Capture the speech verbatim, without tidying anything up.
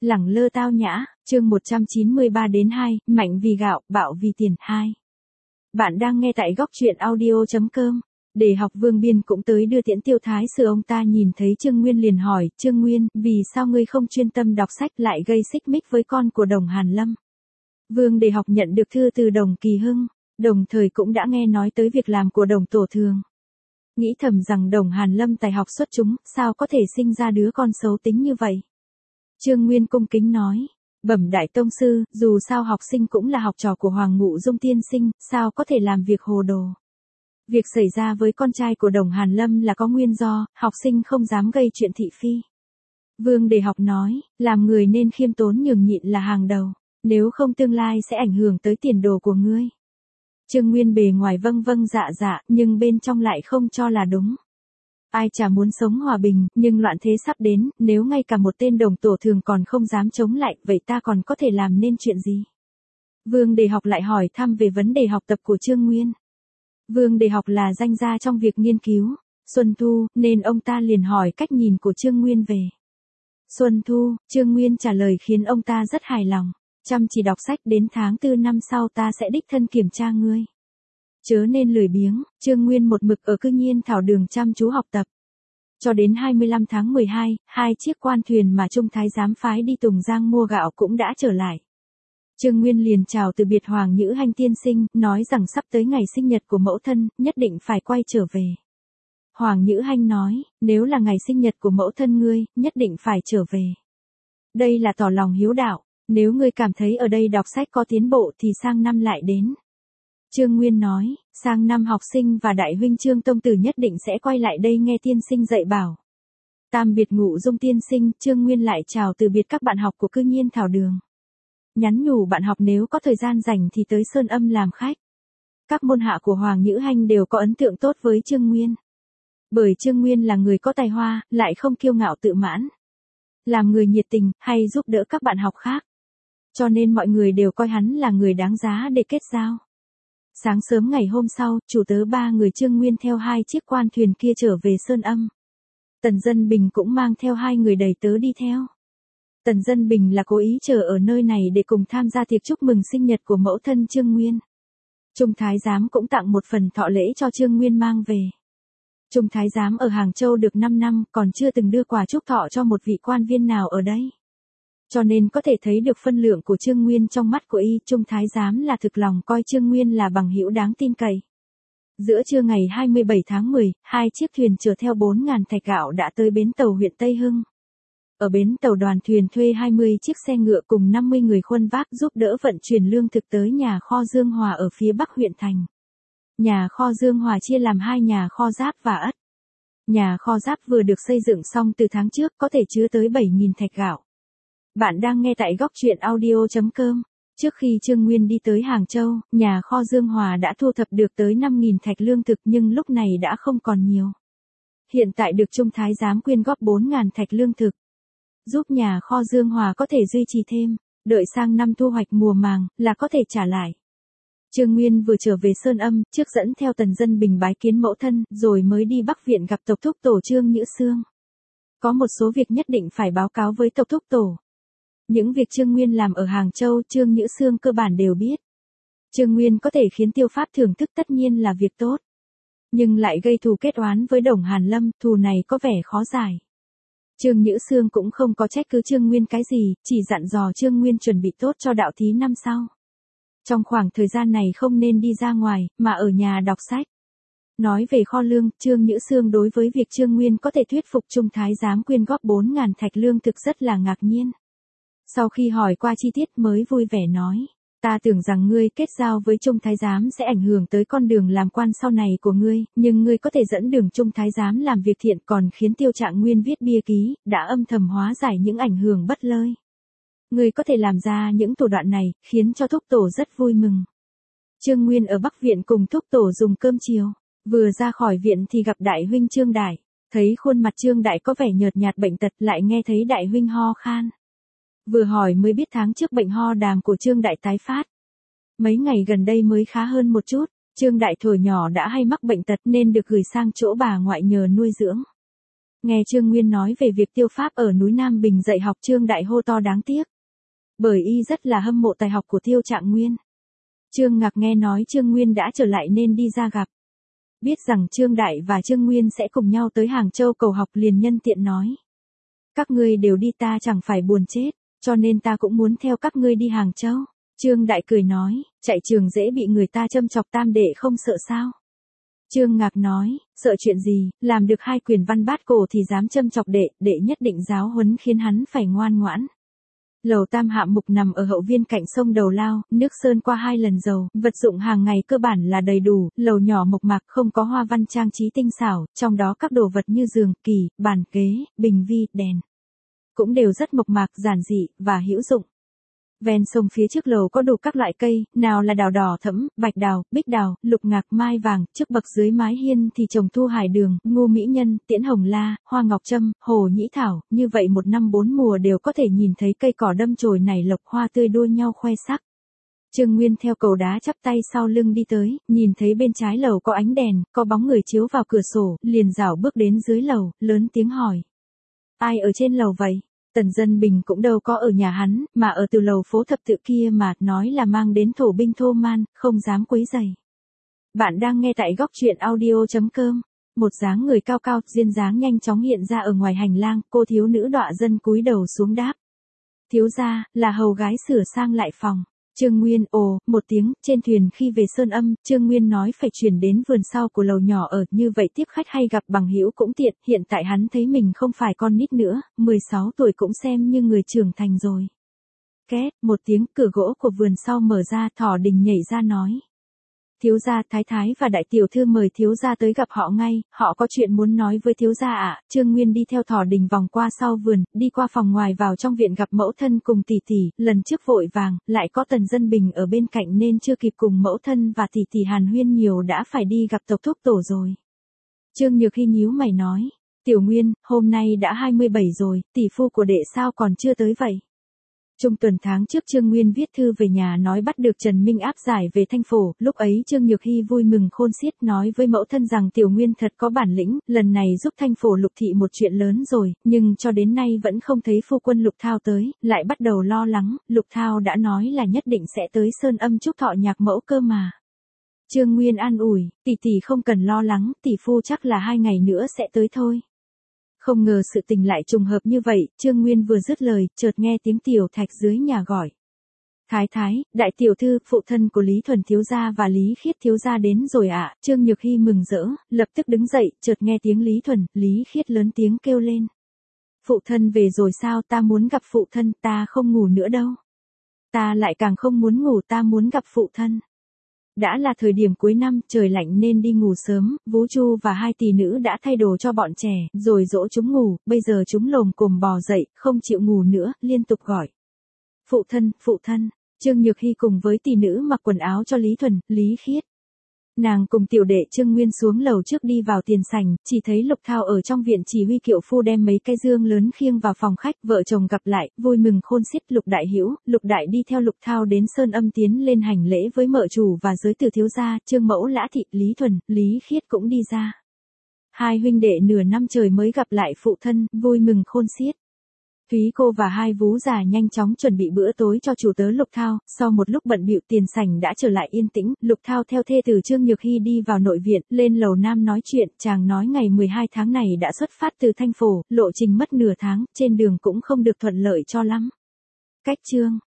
lẳng lơ tao nhã, chương một trăm chín mươi ba đến hai, mạnh vì gạo, bạo vì tiền, hai. Bạn đang nghe tại góc truyện audio chấm com. Để học Vương Biên cũng tới đưa tiễn Tiêu Thái Sư, ông ta nhìn thấy Trương Nguyên liền hỏi, Trương Nguyên, vì sao ngươi không chuyên tâm đọc sách lại gây xích mích với con của Đồng Hàn Lâm? Vương Đề Học nhận được thư từ Đồng Kỳ Hưng, đồng thời cũng đã nghe nói tới việc làm của Đồng Tổ Thường. Nghĩ thầm rằng Đồng Hàn Lâm tài học xuất chúng, sao có thể sinh ra đứa con xấu tính như vậy? Trương Nguyên cung kính nói, bẩm đại tông sư, dù sao học sinh cũng là học trò của Hoàng Ngụ Dung tiên sinh, sao có thể làm việc hồ đồ. Việc xảy ra với con trai của Đồng Hàn Lâm là có nguyên do, học sinh không dám gây chuyện thị phi. Vương Đề Học nói, làm người nên khiêm tốn nhường nhịn là hàng đầu, nếu không tương lai sẽ ảnh hưởng tới tiền đồ của ngươi. Trương Nguyên bề ngoài vâng vâng dạ dạ, nhưng bên trong lại không cho là đúng. Ai chả muốn sống hòa bình, nhưng loạn thế sắp đến, nếu ngay cả một tên Đồng Tổ Thường còn không dám chống lại, vậy ta còn có thể làm nên chuyện gì? Vương Đề Học lại hỏi thăm về vấn đề học tập của Trương Nguyên. Vương Đề Học là danh gia trong việc nghiên cứu Xuân Thu, nên ông ta liền hỏi cách nhìn của Trương Nguyên về Xuân Thu. Trương Nguyên trả lời khiến ông ta rất hài lòng. Chăm chỉ đọc sách, đến tháng tư năm sau ta sẽ đích thân kiểm tra ngươi. Chớ nên lười biếng. Trương Nguyên một mực ở Cư Nhiên Thảo Đường chăm chú học tập. Cho đến hai mươi lăm tháng mười hai, hai chiếc quan thuyền mà Trung Thái giám phái đi Tùng Giang mua gạo cũng đã trở lại. Trương Nguyên liền chào từ biệt Hoàng Nhữ Hanh tiên sinh, nói rằng sắp tới ngày sinh nhật của mẫu thân, nhất định phải quay trở về. Hoàng Nhữ Hanh nói, nếu là ngày sinh nhật của mẫu thân ngươi, nhất định phải trở về. Đây là tỏ lòng hiếu đạo, nếu ngươi cảm thấy ở đây đọc sách có tiến bộ thì sang năm lại đến. Trương Nguyên nói, sang năm học sinh và đại huynh Trương Tông Tử nhất định sẽ quay lại đây nghe tiên sinh dạy bảo. Tam biệt Ngụ Dung tiên sinh, Trương Nguyên lại chào từ biệt các bạn học của Cư Nhiên Thảo Đường. Nhắn nhủ bạn học nếu có thời gian rảnh thì tới Sơn Âm làm khách. Các môn hạ của Hoàng Nhữ Hanh đều có ấn tượng tốt với Trương Nguyên. Bởi Trương Nguyên là người có tài hoa, lại không kiêu ngạo tự mãn. Làm người nhiệt tình, hay giúp đỡ các bạn học khác. Cho nên mọi người đều coi hắn là người đáng giá để kết giao. Sáng sớm ngày hôm sau, chủ tớ ba người Trương Nguyên theo hai chiếc quan thuyền kia trở về Sơn Âm. Tần Dân Bình cũng mang theo hai người đầy tớ đi theo. Tần Dân Bình là cố ý chờ ở nơi này để cùng tham gia tiệc chúc mừng sinh nhật của mẫu thân Trương Nguyên. Trung Thái giám cũng tặng một phần thọ lễ cho Trương Nguyên mang về. Trung Thái giám ở Hàng Châu được năm năm, còn chưa từng đưa quà chúc thọ cho một vị quan viên nào ở đây. Cho nên có thể thấy được phân lượng của Trương Nguyên trong mắt của y. Trung Thái giám là thực lòng coi Trương Nguyên là bằng hữu đáng tin cậy. Giữa trưa ngày hai mươi bảy tháng mười, hai chiếc thuyền chở theo bốn nghìn thạch gạo đã tới bến tàu huyện Tây Hưng. Ở bến tàu đoàn thuyền thuê hai mươi chiếc xe ngựa cùng năm mươi người khuân vác giúp đỡ vận chuyển lương thực tới nhà kho Dương Hòa ở phía bắc huyện thành. Nhà kho Dương Hòa chia làm hai nhà kho Giáp và Ất. Nhà kho Giáp vừa được xây dựng xong từ tháng trước, có thể chứa tới bảy nghìn thạch gạo. Bạn đang nghe tại góc truyện audio chấm com. Trước khi Trương Nguyên đi tới Hàng Châu, nhà kho Dương Hòa đã thu thập được tới năm nghìn thạch lương thực nhưng lúc này đã không còn nhiều. Hiện tại được Trung Thái giám quyên góp bốn nghìn thạch lương thực, giúp nhà kho Dương Hòa có thể duy trì thêm, đợi sang năm thu hoạch mùa màng là có thể trả lại. Trương Nguyên vừa trở về Sơn Âm, trước dẫn theo Tần Dân Bình bái kiến mẫu thân, rồi mới đi Bắc Viện gặp tộc thúc tổ Trương Nhữ Xương. Có một số việc nhất định phải báo cáo với tộc thúc tổ. Những việc Trương Nguyên làm ở Hàng Châu, Trương Nhữ Xương cơ bản đều biết. Trương Nguyên có thể khiến Tiêu Pháp thưởng thức tất nhiên là việc tốt. Nhưng lại gây thù kết oán với Đồng Hàn Lâm, thù này có vẻ khó giải. Trương Nhữ Xương cũng không có trách cứ Trương Nguyên cái gì, chỉ dặn dò Trương Nguyên chuẩn bị tốt cho đạo thí năm sau. Trong khoảng thời gian này không nên đi ra ngoài, mà ở nhà đọc sách. Nói về kho lương, Trương Nhữ Xương đối với việc Trương Nguyên có thể thuyết phục Trung Thái giám quyên góp bốn nghìn thạch lương thực rất là ngạc nhiên. Sau khi hỏi qua chi tiết mới vui vẻ nói, ta tưởng rằng ngươi kết giao với Trung Thái giám sẽ ảnh hưởng tới con đường làm quan sau này của ngươi, nhưng ngươi có thể dẫn đường Trung Thái giám làm việc thiện còn khiến Tiêu Trạng Nguyên viết bia ký, đã âm thầm hóa giải những ảnh hưởng bất lợi. Ngươi có thể làm ra những thủ đoạn này, khiến cho thúc tổ rất vui mừng. Trương Nguyên ở Bắc Viện cùng thúc tổ dùng cơm chiều, vừa ra khỏi viện thì gặp đại huynh Trương Đại, thấy khuôn mặt Trương Đại có vẻ nhợt nhạt bệnh tật, lại nghe thấy đại huynh ho khan. Vừa hỏi mới biết tháng trước bệnh ho đàm của Trương Đại tái phát. Mấy ngày gần đây mới khá hơn một chút, Trương Đại thuở nhỏ đã hay mắc bệnh tật nên được gửi sang chỗ bà ngoại nhờ nuôi dưỡng. Nghe Trương Nguyên nói về việc Tiêu Pháp ở núi Nam Bình dạy học, Trương Đại hô to đáng tiếc. Bởi y rất là hâm mộ tài học của Tiêu Trạng Nguyên. Trương Ngạc nghe nói Trương Nguyên đã trở lại nên đi ra gặp. Biết rằng Trương Đại và Trương Nguyên sẽ cùng nhau tới Hàng Châu cầu học liền nhân tiện nói. Các ngươi đều đi ta chẳng phải buồn chết, cho nên ta cũng muốn theo các ngươi đi Hàng Châu. Trương Đại cười nói, chạy trường dễ bị người ta châm chọc, tam đệ không sợ sao? Trương Ngạc nói, sợ chuyện gì, làm được hai quyền văn bát cổ thì dám châm chọc đệ, đệ nhất định giáo huấn khiến hắn phải ngoan ngoãn. Lầu Tam Hạ Mục nằm ở hậu viên cạnh sông Đầu Lao, nước sơn qua hai lần dầu, vật dụng hàng ngày cơ bản là đầy đủ, lầu nhỏ mộc mạc không có hoa văn trang trí tinh xảo, trong đó các đồ vật như giường, kỷ, bàn, ghế, bình vi, đèn cũng đều rất mộc mạc, giản dị và hữu dụng. Ven sông phía trước lầu có đủ các loại cây, nào là đào đỏ thẫm, bạch đào, bích đào, lục ngạc, mai vàng, trước bậc dưới mái hiên thì trồng thu hải đường, ngô mỹ nhân, tiễn hồng la, hoa ngọc trâm, hồ nhĩ thảo, như vậy một năm bốn mùa đều có thể nhìn thấy cây cỏ đâm chồi nảy lộc, hoa tươi đua nhau khoe sắc. Trương Nguyên theo cầu đá chắp tay sau lưng đi tới, nhìn thấy bên trái lầu có ánh đèn, có bóng người chiếu vào cửa sổ, liền rảo bước đến dưới lầu, lớn tiếng hỏi. Ai ở trên lầu vậy? Tần Dân Bình cũng đâu có ở nhà hắn, mà ở từ lầu phố thập tự kia mà, nói là mang đến thổ binh thô man, không dám quấy rầy. Bạn đang nghe tại góc truyện audio chấm com. Một dáng người cao cao, duyên dáng nhanh chóng hiện ra ở ngoài hành lang, cô thiếu nữ đọa dân cúi đầu xuống đáp. Thiếu gia, là hầu gái sửa sang lại phòng. Trương Nguyên ồ, một tiếng, trên thuyền khi về Sơn Âm, Trương Nguyên nói phải chuyển đến vườn sau của lầu nhỏ ở, như vậy tiếp khách hay gặp bằng hữu cũng tiện, hiện tại hắn thấy mình không phải con nít nữa, mười sáu tuổi cũng xem như người trưởng thành rồi. Két, một tiếng, cửa gỗ của vườn sau mở ra, Thỏ Đình nhảy ra nói. Thiếu gia, thái thái và đại tiểu thư mời thiếu gia tới gặp họ ngay, họ có chuyện muốn nói với thiếu gia ạ. Trương Nguyên đi theo Thỏ Đình vòng qua sau vườn, đi qua phòng ngoài vào trong viện gặp mẫu thân cùng tỷ tỷ, lần trước vội vàng, lại có Tần Dân Bình ở bên cạnh nên chưa kịp cùng mẫu thân và tỷ tỷ hàn huyên nhiều đã phải đi gặp tộc thúc tổ rồi. Trương Nhược Hy nhíu mày nói, Tiểu Nguyên, hôm nay đã hai mươi bảy rồi, tỷ phu của đệ sao còn chưa tới vậy? Trung tuần tháng trước Trương Nguyên viết thư về nhà nói bắt được Trần Minh áp giải về Thanh Phổ, lúc ấy Trương Nhược Hy vui mừng khôn xiết nói với mẫu thân rằng Tiểu Nguyên thật có bản lĩnh, lần này giúp Thanh Phổ Lục thị một chuyện lớn rồi, nhưng cho đến nay vẫn không thấy phu quân Lục Thao tới, lại bắt đầu lo lắng, Lục Thao đã nói là nhất định sẽ tới Sơn Âm chúc thọ nhạc mẫu cơ mà. Trương Nguyên an ủi, tỷ tỷ không cần lo lắng, tỷ phu chắc là hai ngày nữa sẽ tới thôi. Không ngờ sự tình lại trùng hợp như vậy, Trương Nguyên vừa dứt lời, chợt nghe tiếng Tiểu Thạch dưới nhà gọi. Thái thái, đại tiểu thư, phụ thân của Lý Thuần thiếu gia và Lý Khiết thiếu gia đến rồi ạ. À. Trương Nhược Hy mừng rỡ, lập tức đứng dậy, chợt nghe tiếng Lý Thuần, Lý Khiết lớn tiếng kêu lên. Phụ thân về rồi sao, ta muốn gặp phụ thân, ta không ngủ nữa đâu. Ta lại càng không muốn ngủ, ta muốn gặp phụ thân. Đã là thời điểm cuối năm, trời lạnh nên đi ngủ sớm, Vũ Chu và hai tỷ nữ đã thay đồ cho bọn trẻ, rồi dỗ chúng ngủ, bây giờ chúng lồm cồm bò dậy, không chịu ngủ nữa, liên tục gọi. Phụ thân, phụ thân, Trương Nhược Hy cùng với tỷ nữ mặc quần áo cho Lý Thuần, Lý Khiết. Nàng cùng tiểu đệ Trương Nguyên xuống lầu trước đi vào tiền sảnh, chỉ thấy Lục Thao ở trong viện chỉ huy kiệu phu đem mấy cái dương lớn khiêng vào phòng khách, vợ chồng gặp lại, vui mừng khôn xiết. Lục Đại Hữu, Lục Đại đi theo Lục Thao đến Sơn Âm tiến lên hành lễ với mợ chủ và giới từ thiếu gia, Trương Mẫu Lã Thị, Lý Thuần, Lý Khiết cũng đi ra. Hai huynh đệ nửa năm trời mới gặp lại phụ thân, vui mừng khôn xiết. Thúy cô và hai vú già nhanh chóng chuẩn bị bữa tối cho chủ tớ Lục Thao, sau một lúc bận bịu tiền sảnh đã trở lại yên tĩnh, Lục Thao theo thê tử Trương Nhược Hy đi vào nội viện, lên lầu nam nói chuyện, chàng nói ngày mười hai tháng này đã xuất phát từ Thanh Phổ, lộ trình mất nửa tháng, trên đường cũng không được thuận lợi cho lắm. Cách chương